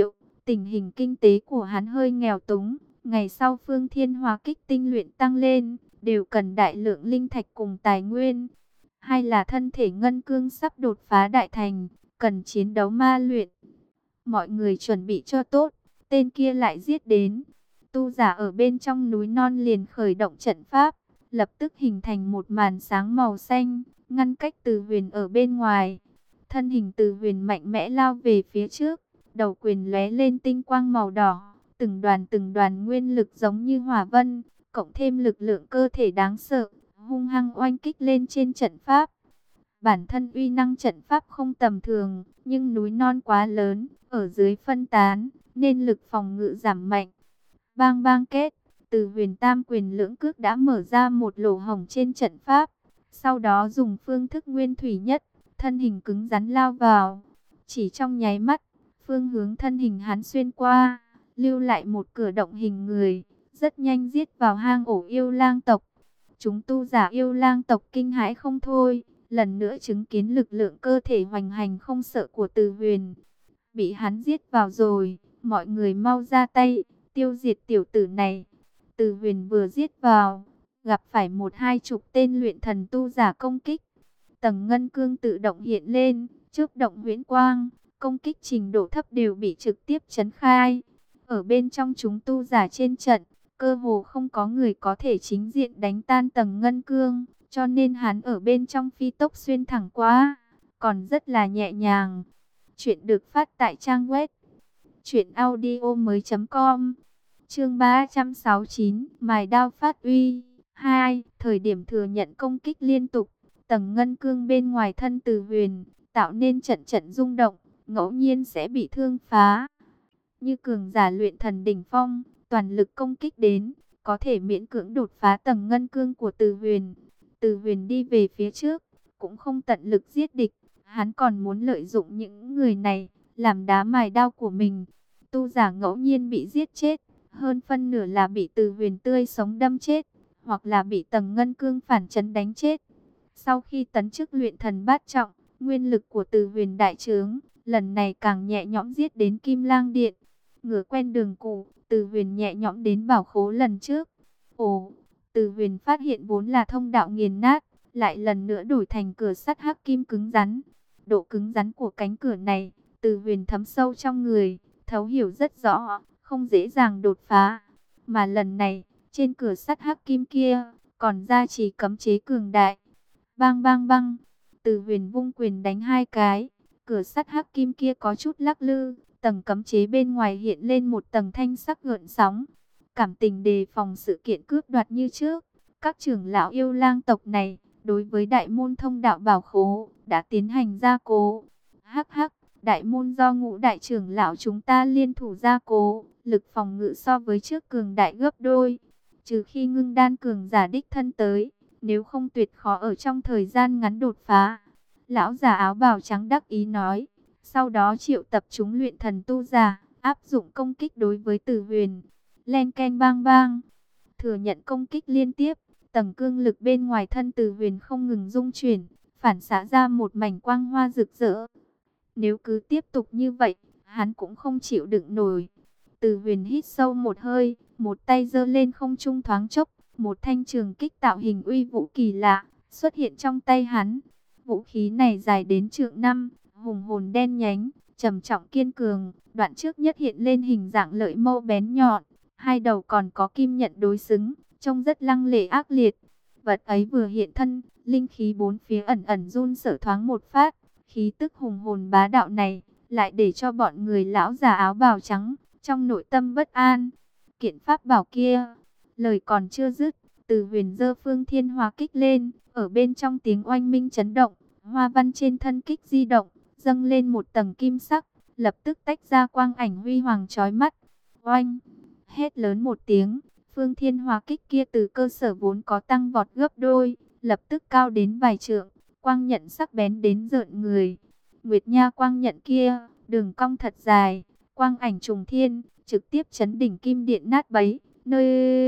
Tình hình kinh tế của hắn hơi nghèo túng, ngày sau Phương Thiên Hóa Kích tinh luyện tăng lên, đều cần đại lượng linh thạch cùng tài nguyên. Hay là thân thể ngân cương sắp đột phá đại thành, cần chiến đấu ma luyện. Mọi người chuẩn bị cho tốt, tên kia lại giết đến. Tu giả ở bên trong núi non liền khởi động trận pháp, lập tức hình thành một màn sáng màu xanh, ngăn cách Từ Huyền ở bên ngoài. Thân hình Từ Huyền mạnh mẽ lao về phía trước, đầu quyền lóe lên tinh quang màu đỏ, từng đoàn từng đoàn nguyên lực giống như hỏa vân, cộng thêm lực lượng cơ thể đáng sợ, hung hăng oanh kích lên trên trận pháp. Bản thân uy năng trận pháp không tầm thường, nhưng núi non quá lớn, ở dưới phân tán, nên lực phòng ngự giảm mạnh. Bang bang kết, Từ Huyền tam quyền lưỡng cước đã mở ra một lỗ hổng trên trận pháp, sau đó dùng phương thức nguyên thủy nhất, thân hình cứng rắn lao vào. Chỉ trong nháy mắt, phương hướng thân hình hắn xuyên qua, lưu lại một cửa động hình người, rất nhanh giết vào hang ổ yêu lang tộc. Chúng tu giả yêu lang tộc kinh hãi không thôi, lần nữa chứng kiến lực lượng cơ thể hoành hành không sợ của Từ Huyền. Bị hắn giết vào rồi, mọi người mau ra tay, tiêu diệt tiểu tử này. Từ Huyền vừa giết vào, gặp phải một hai chục tên luyện thần tu giả công kích. Tầng ngân cương tự động hiện lên, trước động huyễn quang, công kích trình độ thấp đều bị trực tiếp chấn khai. Ở bên trong chúng tu giả trên trận, cơ hồ không có người có thể chính diện đánh tan tầng ngân cương, cho nên hắn ở bên trong phi tốc xuyên thẳng qua, còn rất là nhẹ nhàng. Chuyện được phát tại trang web truyện audio mới chấm com. Chương ba trăm sáu mươi chín, mài đao phát uy. hai. Thời điểm thừa nhận công kích liên tục, tầng ngân cương bên ngoài thân Từ Huyền tạo nên trận trận rung động, ngẫu nhiên sẽ bị thương phá. Như cường giả luyện thần đỉnh phong, toàn lực công kích đến, có thể miễn cưỡng đột phá tầng ngân cương của Từ Huyền. Từ Huyền đi về phía trước, cũng không tận lực giết địch, hắn còn muốn lợi dụng những người này làm đá mài đao của mình. Tu giả ngẫu nhiên bị giết chết, hơn phân nửa là bị Từ Huyền tươi sống đâm chết, hoặc là bị tầng ngân cương phản chấn đánh chết. Sau khi tấn chức luyện thần bát trọng, nguyên lực của Từ Huyền đại trướng, lần này càng nhẹ nhõm giết đến Kim Lang Điện. Ngửa quen đường cũ, Từ Huyền nhẹ nhõm đến bảo khố lần trước. Ồ, Từ Huyền phát hiện vốn là thông đạo nghiền nát, lại lần nữa đổi thành cửa sắt hắc kim cứng rắn. Độ cứng rắn của cánh cửa này, Từ Huyền thấm sâu trong người, thấu hiểu rất rõ, không dễ dàng đột phá. Mà lần này, trên cửa sắt hắc kim kia, còn gia trì cấm chế cường đại. Bang bang bang, Từ Huyền vung quyền đánh hai cái, cửa sắt hắc kim kia có chút lắc lư, tầng cấm chế bên ngoài hiện lên một tầng thanh sắc gợn sóng. Cảm tình đề phòng sự kiện cướp đoạt như trước, các trưởng lão yêu lang tộc này, đối với đại môn thông đạo bảo khố, đã tiến hành gia cố. Hắc hắc, đại môn do ngũ đại trưởng lão chúng ta liên thủ gia cố, lực phòng ngự so với trước cường đại gấp đôi. Trừ khi ngưng đan cường giả đích thân tới, nếu không tuyệt khó ở trong thời gian ngắn đột phá. Lão già áo bào trắng đắc ý nói, sau đó triệu tập chúng luyện thần tu giả, áp dụng công kích đối với Từ Huyền. Len keng bang bang, thừa nhận công kích liên tiếp, tầng cương lực bên ngoài thân Từ Huyền không ngừng rung chuyển, phản xạ ra một mảnh quang hoa rực rỡ. Nếu cứ tiếp tục như vậy, hắn cũng không chịu đựng nổi. Từ Huyền hít sâu một hơi, một tay giơ lên không trung thoáng chốc, một thanh trường kích tạo hình uy vũ kỳ lạ xuất hiện trong tay hắn. Vũ khí này dài đến trượng năm, hùng hồn đen nhánh, trầm trọng kiên cường, đoạn trước nhất hiện lên hình dạng lợi mâu bén nhọn, hai đầu còn có kim nhận đối xứng, trông rất lăng lệ ác liệt. Vật ấy vừa hiện thân, linh khí bốn phía ẩn ẩn run sở thoáng một phát, khí tức hùng hồn bá đạo này lại để cho bọn người lão già áo bào trắng trong nội tâm bất an. Kiện pháp bảo kia, lời còn chưa dứt, Từ Huyền giơ Phương Thiên Hóa Kích lên, ở bên trong tiếng oanh minh chấn động, hoa văn trên thân kích di động, dâng lên một tầng kim sắc, lập tức tách ra quang ảnh huy hoàng chói mắt. Oanh, hét lớn một tiếng, Phương Thiên Hóa Kích kia từ cơ sở vốn có tăng vọt gấp đôi, lập tức cao đến vài trượng, quang nhận sắc bén đến rợn người. Nguyệt Nha quang nhận kia, đường cong thật dài, quang ảnh trùng thiên, trực tiếp chấn đỉnh kim điện nát bấy, nơi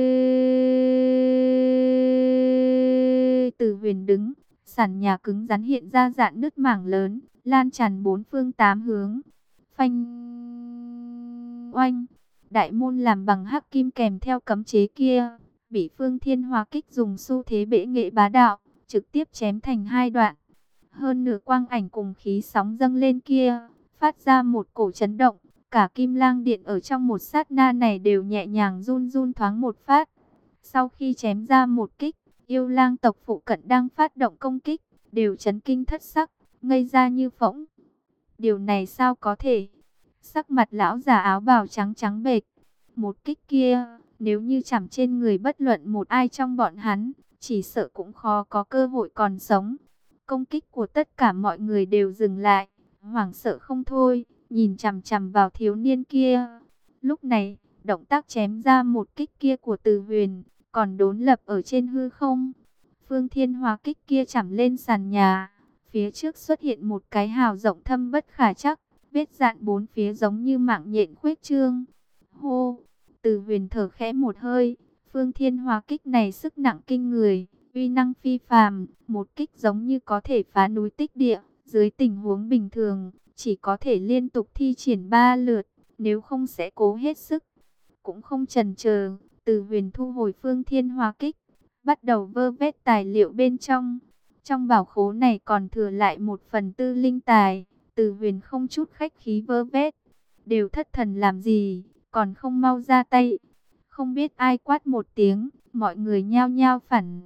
Từ Huyền đứng, sàn nhà cứng rắn hiện ra dạn nứt mảng lớn, lan tràn bốn phương tám hướng. Phanh! oanh. Đại môn làm bằng hắc kim kèm theo cấm chế kia, bị Phương Thiên Hóa Kích dùng xu thế bệ nghệ bá đạo, trực tiếp chém thành hai đoạn. Hơn nửa quang ảnh cùng khí sóng dâng lên kia, phát ra một cổ chấn động. Cả Kim Lang Điện ở trong một sát na này đều nhẹ nhàng run run thoáng một phát. Sau khi chém ra một kích, yêu lang tộc phụ cận đang phát động công kích, đều chấn kinh thất sắc, ngây ra như phỗng. Điều này sao có thể? Sắc mặt lão già áo bào trắng trắng bệch. Một kích kia, nếu như chạm trên người bất luận một ai trong bọn hắn, chỉ sợ cũng khó có cơ hội còn sống. Công kích của tất cả mọi người đều dừng lại, hoảng sợ không thôi, nhìn chằm chằm vào thiếu niên kia. Lúc này, động tác chém ra một kích kia của Từ Huyền, còn đốn lập ở trên hư không. Phương Thiên Hóa Kích kia chạm lên sàn nhà, phía trước xuất hiện một cái hào rộng thâm bất khả trắc, vết dạn bốn phía giống như mạng nhện khuếch trương. Hô, Từ Huyền thở khẽ một hơi, Phương Thiên Hóa Kích này sức nặng kinh người, uy năng phi phàm, một kích giống như có thể phá núi tích địa, dưới tình huống bình thường, chỉ có thể liên tục thi triển ba lượt, nếu không sẽ cố hết sức. Cũng không chần chờ, Từ Huyền thu hồi Phương Thiên Hóa Kích, bắt đầu vơ vét tài liệu bên trong. Trong bảo khố này còn thừa lại một phần tư linh tài, Từ Huyền không chút khách khí vơ vét. Đều thất thần làm gì, còn không mau ra tay. Không biết ai quát một tiếng, mọi người nhao nhao phản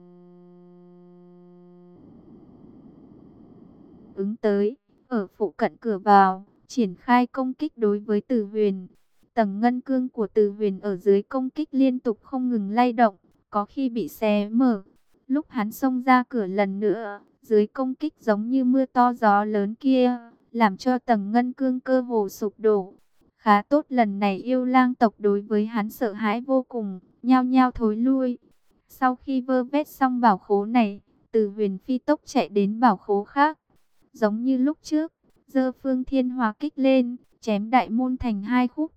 ứng tới, ở phụ cận cửa vào, triển khai công kích đối với Từ Huyền. Tầng ngân cương của Từ Huyền ở dưới công kích liên tục không ngừng lay động, có khi bị xé mở. Lúc hắn xông ra cửa lần nữa, dưới công kích giống như mưa to gió lớn kia, làm cho tầng ngân cương cơ hồ sụp đổ. Khá tốt lần này yêu lang tộc đối với hắn sợ hãi vô cùng, nhao nhao thối lui. Sau khi vơ vét xong bảo khố này, Từ Huyền phi tốc chạy đến bảo khố khác. Giống như lúc trước, giơ Phương Thiên Hóa Kích lên, chém đại môn thành hai khúc.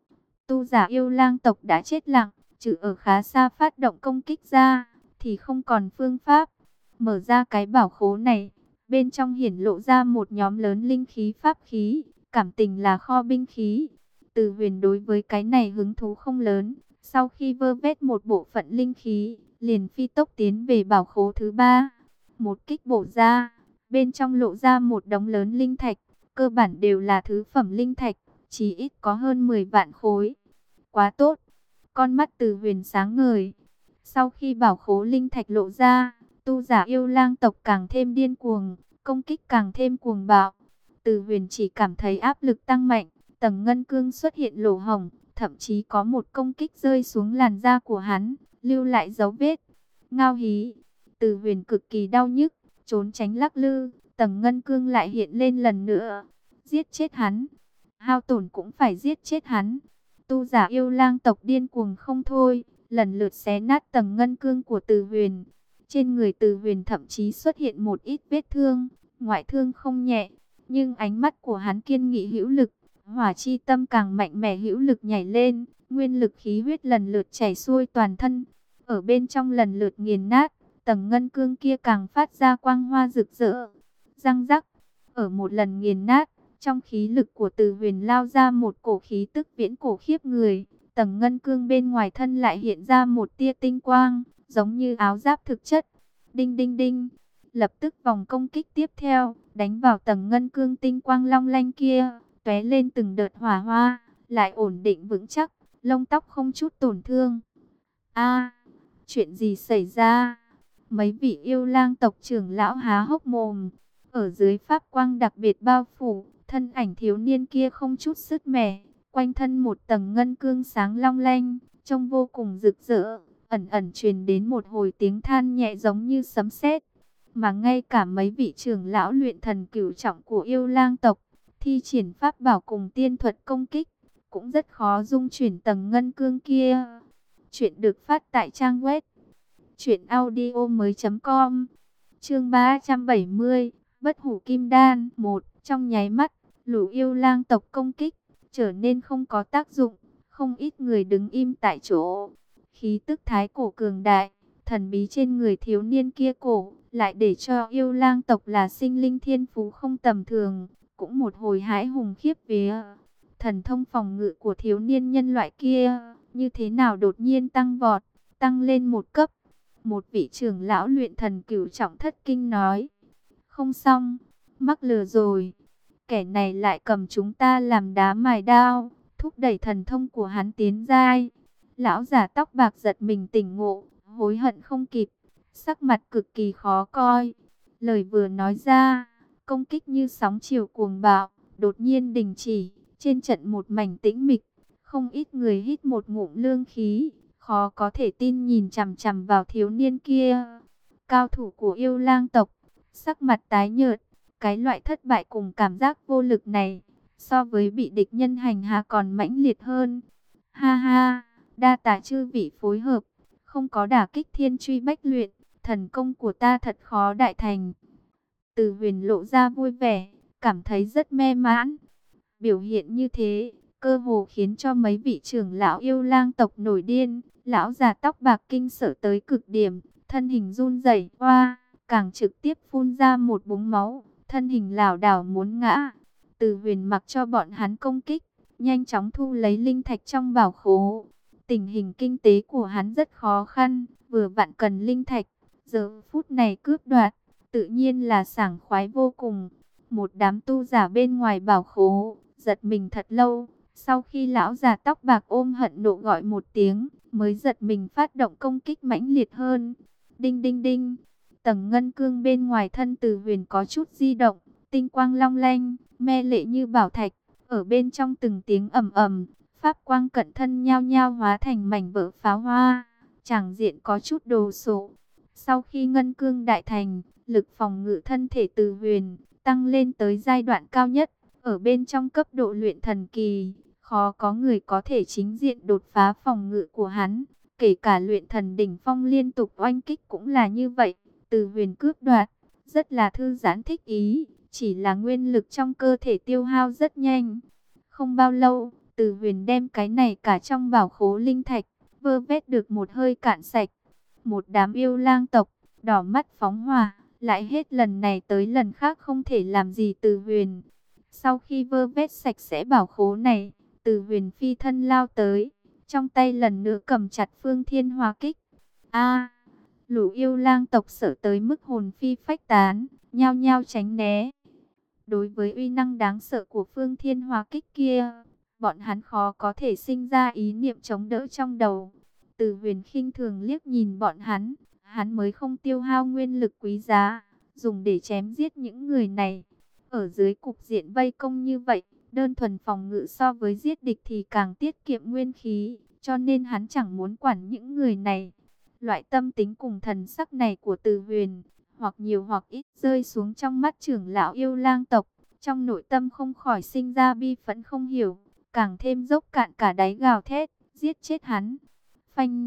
Tu giả yêu lang tộc đã chết lặng, trừ ở khá xa phát động công kích ra, thì không còn phương pháp. Mở ra cái bảo khố này, bên trong hiển lộ ra một nhóm lớn linh khí pháp khí, cảm tình là kho binh khí. Từ Huyền đối với cái này hứng thú không lớn, sau khi vơ vét một bộ phận linh khí, liền phi tốc tiến về bảo khố thứ ba. Một kích bổ ra, bên trong lộ ra một đống lớn linh thạch, cơ bản đều là thứ phẩm linh thạch, chỉ ít có hơn mười vạn khối. Quá tốt, con mắt Từ Huyền sáng ngời. Sau khi bảo khố linh thạch lộ ra, tu giả yêu lang tộc càng thêm điên cuồng, công kích càng thêm cuồng bạo. Từ Huyền chỉ cảm thấy áp lực tăng mạnh, tầng ngân cương xuất hiện lỗ hổng, thậm chí có một công kích rơi xuống làn da của hắn, lưu lại dấu vết. Ngao hí, Từ Huyền cực kỳ đau nhức, trốn tránh lắc lư, tầng ngân cương lại hiện lên lần nữa. Giết chết hắn, hao tổn cũng phải giết chết hắn. Tu giả yêu lang tộc điên cuồng không thôi, lần lượt xé nát tầng ngân cương của Từ Huyền. Trên người Từ Huyền thậm chí xuất hiện một ít vết thương, ngoại thương không nhẹ, nhưng ánh mắt của hắn kiên nghị hữu lực, hỏa chi tâm càng mạnh mẽ hữu lực nhảy lên, nguyên lực khí huyết lần lượt chảy xuôi toàn thân, ở bên trong lần lượt nghiền nát, tầng ngân cương kia càng phát ra quang hoa rực rỡ. Răng rắc, ở một lần nghiền nát, trong khí lực của Từ Huyền lao ra một cổ khí tức viễn cổ khiếp người, tầng ngân cương bên ngoài thân lại hiện ra một tia tinh quang, giống như áo giáp thực chất. Đinh đinh đinh, lập tức vòng công kích tiếp theo, đánh vào tầng ngân cương tinh quang long lanh kia, tóe lên từng đợt hỏa hoa, lại ổn định vững chắc, lông tóc không chút tổn thương. A, chuyện gì xảy ra? Mấy vị yêu lang tộc trưởng lão há hốc mồm, ở dưới pháp quang đặc biệt bao phủ, thân ảnh thiếu niên kia không chút sứt mẻ, quanh thân một tầng ngân cương sáng long lanh, trông vô cùng rực rỡ, ẩn ẩn truyền đến một hồi tiếng than nhẹ giống như sấm sét. Mà ngay cả mấy vị trưởng lão luyện thần cửu trọng của yêu lang tộc, thi triển pháp bảo cùng tiên thuật công kích, cũng rất khó dung chuyển tầng ngân cương kia. Chuyện được phát tại trang web truyện audio mới chấm com. Chương ba trăm bảy mươi, Bất Hủ Kim Đan một. Trong nháy mắt, lũ yêu lang tộc công kích trở nên không có tác dụng, không ít người đứng im tại chỗ. Khí tức thái cổ cường đại, thần bí trên người thiếu niên kia cổ, lại để cho yêu lang tộc là sinh linh thiên phú không tầm thường, cũng một hồi hãi hùng khiếp vía. thần thông phòng ngự của thiếu niên nhân loại kia, như thế nào đột nhiên tăng vọt, tăng lên một cấp. Một vị trưởng lão luyện thần cửu trọng thất kinh nói, không xong, mắc lừa rồi. Kẻ này lại cầm chúng ta làm đá mài đao, thúc đẩy thần thông của hắn tiến giai. Lão già tóc bạc giật mình tỉnh ngộ, hối hận không kịp, sắc mặt cực kỳ khó coi. Lời vừa nói ra, công kích như sóng chiều cuồng bạo, đột nhiên đình chỉ, trên trận một mảnh tĩnh mịch, không ít người hít một ngụm lương khí, khó có thể tin nhìn chằm chằm vào thiếu niên kia. Cao thủ của yêu lang tộc, sắc mặt tái nhợt, cái loại thất bại cùng cảm giác vô lực này, so với bị địch nhân hành hạ còn mãnh liệt hơn. Ha ha, đa tạ chư vị phối hợp, không có đả kích thiên truy bách luyện, thần công của ta thật khó đại thành. Từ Huyền lộ ra vui vẻ, cảm thấy rất mê mãn. Biểu hiện như thế, cơ hồ khiến cho mấy vị trưởng lão yêu lang tộc nổi điên. Lão già tóc bạc kinh sợ tới cực điểm, thân hình run rẩy, oa, càng trực tiếp phun ra một búng máu, thân hình lảo đảo muốn ngã. Từ Huyền mặc cho bọn hắn công kích, nhanh chóng thu lấy linh thạch trong bảo khố. Tình hình kinh tế của hắn rất khó khăn, vừa vặn cần linh thạch, giờ phút này cướp đoạt, tự nhiên là sảng khoái vô cùng. Một đám tu giả bên ngoài bảo khố, giật mình thật lâu. Sau khi lão già tóc bạc ôm hận nộ gọi một tiếng, mới giật mình phát động công kích mãnh liệt hơn. Đinh đinh đinh, tầng ngân cương bên ngoài thân Từ Huyền có chút di động, tinh quang long lanh, me lệ như bảo thạch. Ở bên trong từng tiếng ầm ầm, pháp quang cận thân nhao nhao hóa thành mảnh vỡ pháo hoa, tràng diện có chút đồ sộ. Sau khi ngân cương đại thành, lực phòng ngự thân thể Từ Huyền tăng lên tới giai đoạn cao nhất, ở bên trong cấp độ luyện thần kỳ, khó có người có thể chính diện đột phá phòng ngự của hắn. Kể cả luyện thần đỉnh phong liên tục oanh kích cũng là như vậy. Từ Huyền cướp đoạt, rất là thư giãn thích ý, chỉ là nguyên lực trong cơ thể tiêu hao rất nhanh. Không bao lâu, Từ Huyền đem cái này cả trong bảo khố linh thạch, vơ vét được một hơi cạn sạch. Một đám yêu lang tộc, đỏ mắt phóng hỏa, lại hết lần này tới lần khác không thể làm gì Từ Huyền. Sau khi vơ vét sạch sẽ bảo khố này, Từ Huyền phi thân lao tới, trong tay lần nữa cầm chặt Phương Thiên Hỏa Kích. A, lũ yêu lang tộc sợ tới mức hồn phi phách tán, nhao nhao tránh né. Đối với uy năng đáng sợ của Phương Thiên Hỏa Kích kia, bọn hắn khó có thể sinh ra ý niệm chống đỡ trong đầu. Từ Huyền khinh thường liếc nhìn bọn hắn, hắn mới không tiêu hao nguyên lực quý giá, dùng để chém giết những người này. Ở dưới cục diện vây công như vậy, đơn thuần phòng ngự so với giết địch thì càng tiết kiệm nguyên khí, cho nên hắn chẳng muốn quản những người này. Loại tâm tính cùng thần sắc này của Từ Huyền, hoặc nhiều hoặc ít rơi xuống trong mắt trưởng lão yêu lang tộc, trong nội tâm không khỏi sinh ra bi phẫn không hiểu, càng thêm dốc cạn cả đáy gào thét, giết chết hắn. Phanh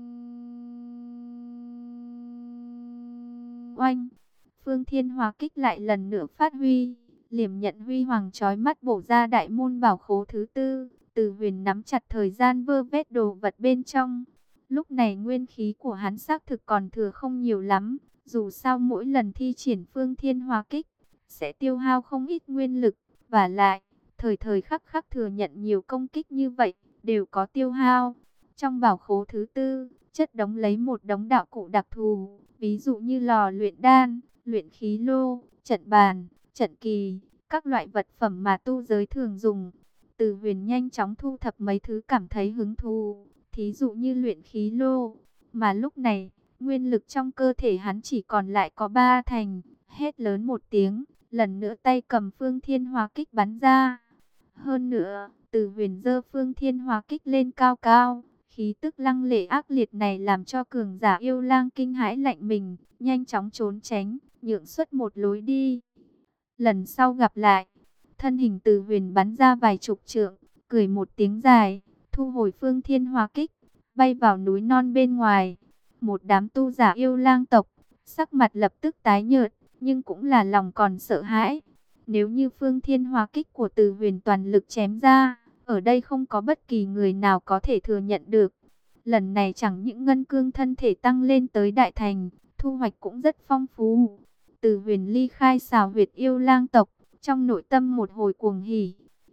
oanh, Phương Thiên Hỏa Kích lại lần nữa phát huy, liềm nhận huy hoàng chói mắt bổ ra đại môn bảo khố thứ tư. Từ Huyền nắm chặt thời gian vơ vét đồ vật bên trong. Lúc này nguyên khí của hắn xác thực còn thừa không nhiều lắm, dù sao mỗi lần thi triển Phương Thiên Hỏa Kích sẽ tiêu hao không ít nguyên lực, và lại thời thời khắc khắc thừa nhận nhiều công kích như vậy đều có tiêu hao. Trong bảo khố thứ tư, chất đống lấy một đống đạo cụ đặc thù, ví dụ như lò luyện đan, luyện khí lô, trận bàn, trận kỳ, các loại vật phẩm mà tu giới thường dùng. Từ Huyền nhanh chóng thu thập mấy thứ cảm thấy hứng thú, thí dụ như luyện khí lô, mà lúc này, nguyên lực trong cơ thể hắn chỉ còn lại có ba thành. Hét lớn một tiếng, lần nữa tay cầm Phương Thiên Hỏa Kích bắn ra. Hơn nữa, Từ Huyền giơ Phương Thiên Hỏa Kích lên cao cao, khí tức lăng lệ ác liệt này làm cho cường giả yêu lang kinh hãi lạnh mình, nhanh chóng trốn tránh, nhượng xuất một lối đi. Lần sau gặp lại, thân hình Từ Huyền bắn ra vài chục trượng, cười một tiếng dài, thu hồi Phương Thiên Hỏa Kích, bay vào núi non bên ngoài. Một đám tu giả yêu lang tộc, sắc mặt lập tức tái nhợt, nhưng cũng là lòng còn sợ hãi. Nếu như Phương Thiên Hỏa Kích của Từ Huyền toàn lực chém ra, ở đây không có bất kỳ người nào có thể thừa nhận được. Lần này chẳng những ngân cương thân thể tăng lên tới đại thành, thu hoạch cũng rất phong phú. Từ Huyền ly khai xào huyệt yêu lang tộc, trong nội tâm một hồi cuồng hỉ.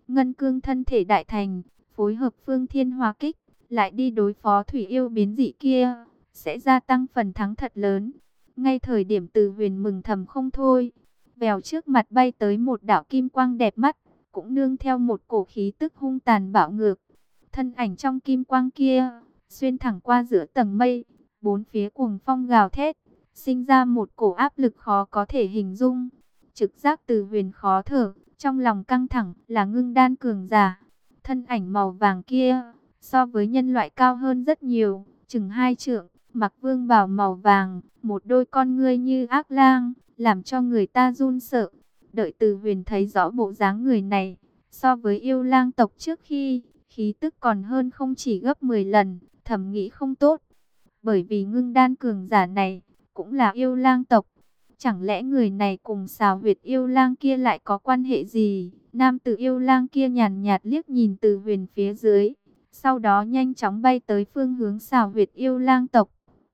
Ngân Cương thân thể đại thành, phối hợp Phương Thiên Hỏa Kích, lại đi đối phó thủy yêu biến dị kia, sẽ gia tăng phần thắng thật lớn. Ngay thời điểm Từ Huyền mừng thầm không thôi, vèo trước mặt bay tới một đạo kim quang đẹp mắt, cũng nương theo một cổ khí tức hung tàn bạo ngược. Thân ảnh trong kim quang kia, xuyên thẳng qua giữa tầng mây, bốn phía cuồng phong gào thét, sinh ra một cổ áp lực khó có thể hình dung. Trực giác Từ Huyền khó thở, trong lòng căng thẳng, là Ngưng Đan cường giả. Thân ảnh màu vàng kia, so với nhân loại cao hơn rất nhiều, chừng hai trượng, mặc vương bào màu vàng, một đôi con ngươi như ác lang, làm cho người ta run sợ. Đợi Từ Huyền thấy rõ bộ dáng người này, so với yêu lang tộc trước khi, khí tức còn hơn không chỉ gấp mười lần, thầm nghĩ không tốt. Bởi vì Ngưng Đan cường giả này, cũng là yêu lang tộc. Chẳng lẽ người này cùng Xào Huyệt yêu lang kia lại có quan hệ gì? Nam tử yêu lang kia nhàn nhạt liếc nhìn Từ Huyền phía dưới, sau đó nhanh chóng bay tới phương hướng Xào Huyệt yêu lang tộc.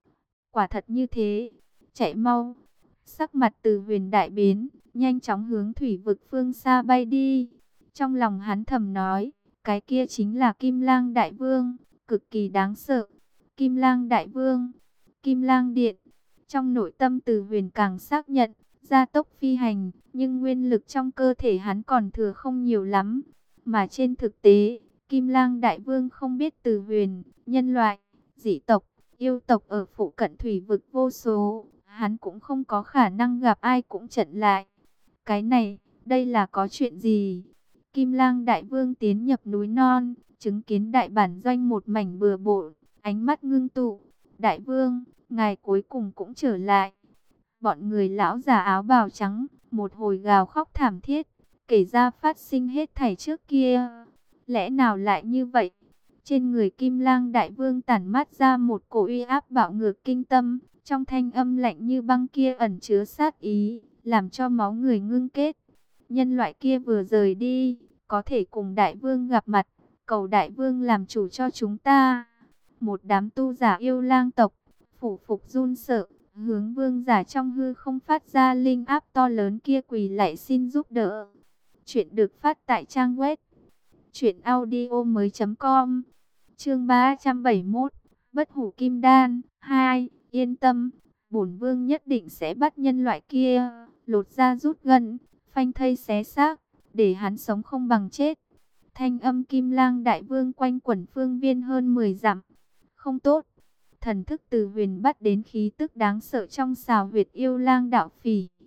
Quả thật như thế, chạy mau. Sắc mặt Từ Huyền đại biến, nhanh chóng hướng thủy vực phương xa bay đi. Trong lòng hắn thầm nói, cái kia chính là Kim Lang Đại Vương, cực kỳ đáng sợ. Kim Lang Đại Vương, Kim Lang Điện. Trong nội tâm Từ Huyền càng xác nhận, gia tốc phi hành, nhưng nguyên lực trong cơ thể hắn còn thừa không nhiều lắm. Mà trên thực tế, Kim Lang Đại Vương không biết Từ Huyền, nhân loại, dị tộc, yêu tộc ở phụ cận thủy vực vô số, hắn cũng không có khả năng gặp ai cũng chặn lại. Cái này, đây là có chuyện gì? Kim Lang Đại Vương tiến nhập núi non, chứng kiến đại bản doanh một mảnh bừa bộn, ánh mắt ngưng tụ. Đại Vương, ngài cuối cùng cũng trở lại. Bọn người lão già áo bào trắng, một hồi gào khóc thảm thiết, kể ra phát sinh hết thảy trước kia. Lẽ nào lại như vậy? Trên người Kim Lang Đại Vương tản mát ra một cổ uy áp bạo ngược kinh tâm, trong thanh âm lạnh như băng kia ẩn chứa sát ý, làm cho máu người ngưng kết. Nhân loại kia vừa rời đi, có thể cùng Đại Vương gặp mặt, cầu Đại Vương làm chủ cho chúng ta. Một đám tu giả yêu lang tộc, phủ phục run sợ, hướng vương giả trong hư không phát ra linh áp to lớn kia quỳ lạy xin giúp đỡ. Chuyện được phát tại trang web truyện audio mới com. Chương ba trăm bảy mươi mốt, Bất Hủ Kim Đan hai. Yên tâm, bổn vương nhất định sẽ bắt nhân loại kia, lột da rút gân, phanh thây xé xác, để hắn sống không bằng chết. Thanh âm Kim Lang Đại Vương quanh quẩn phương viên hơn mười dặm. Không tốt. Thần thức Từ Huyền bắt đến khí tức đáng sợ trong Xào Huyệt yêu lang đạo phỉ.